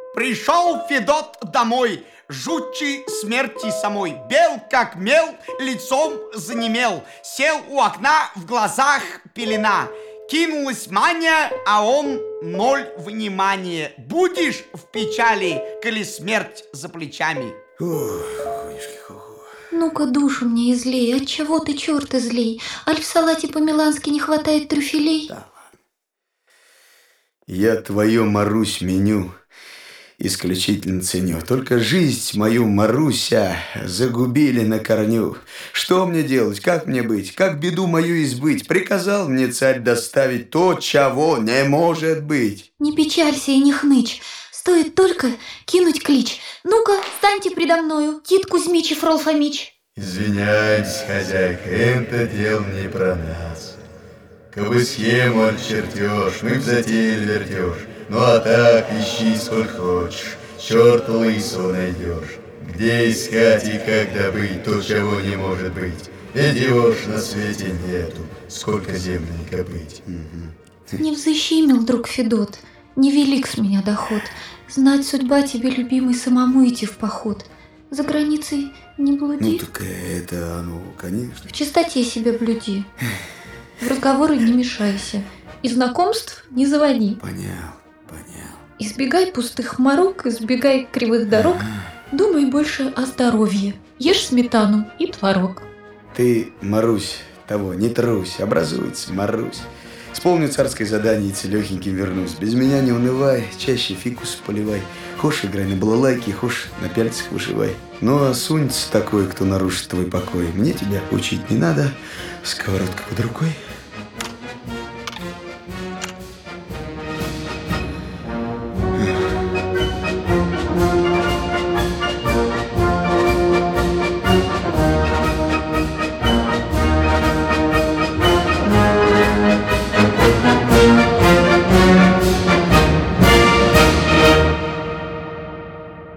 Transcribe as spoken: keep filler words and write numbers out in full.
Пришел Федот домой, жутче смерти самой. Бел, как мел, лицом занемел. Сел у окна, в глазах пелена. Кинулась Маня, а он ноль внимания. Будешь в печали, коли смерть за плечами. Ну-ка, душу мне излей, отчего ты, черт, излей? Аль в салате по-милански не хватает трюфелей? Да. Я твою, Марусь, меню исключительно ценю. Только жизнь мою, Маруся, загубили на корню. Что мне делать, как мне быть, как беду мою избыть? Приказал мне царь доставить то, чего не может быть. Не печалься и не хнычь. Стоит только кинуть клич. Ну-ка, станьте предо мною, Кит Кузьмич и Фрол Фомич. Извиняйтесь, хозяйка, это дело не про нас. Кабы схему отчертешь, мы б затеяли вертешь. Ну а так ищи сколько хочешь, черта лысого найдешь. Где искать и как добыть то, чего не может быть? Ведешь на свете нету, сколько земли копыть. Не взыщи, друг Федот, невелик с меня доход. Знать судьба тебе, любимый, самому идти в поход. За границей не блуди. Ну так это, ну, конечно. В чистоте себя блюди. В разговоры не мешайся. И знакомств не заводи. Понял, понял. Избегай пустых морок, избегай кривых дорог. Думай больше о здоровье. Ешь сметану и творог. Ты, Марусь, того, не трусь, образуется, Марусь. Исполню царское задание и целехеньким вернусь. Без меня не унывай, чаще фикус поливай. Хошь играй на балалайке, хошь на пяльцах вышивай. Ну а сунется такой, кто нарушит твой покой. Мне тебя учить не надо, сковородка под рукой.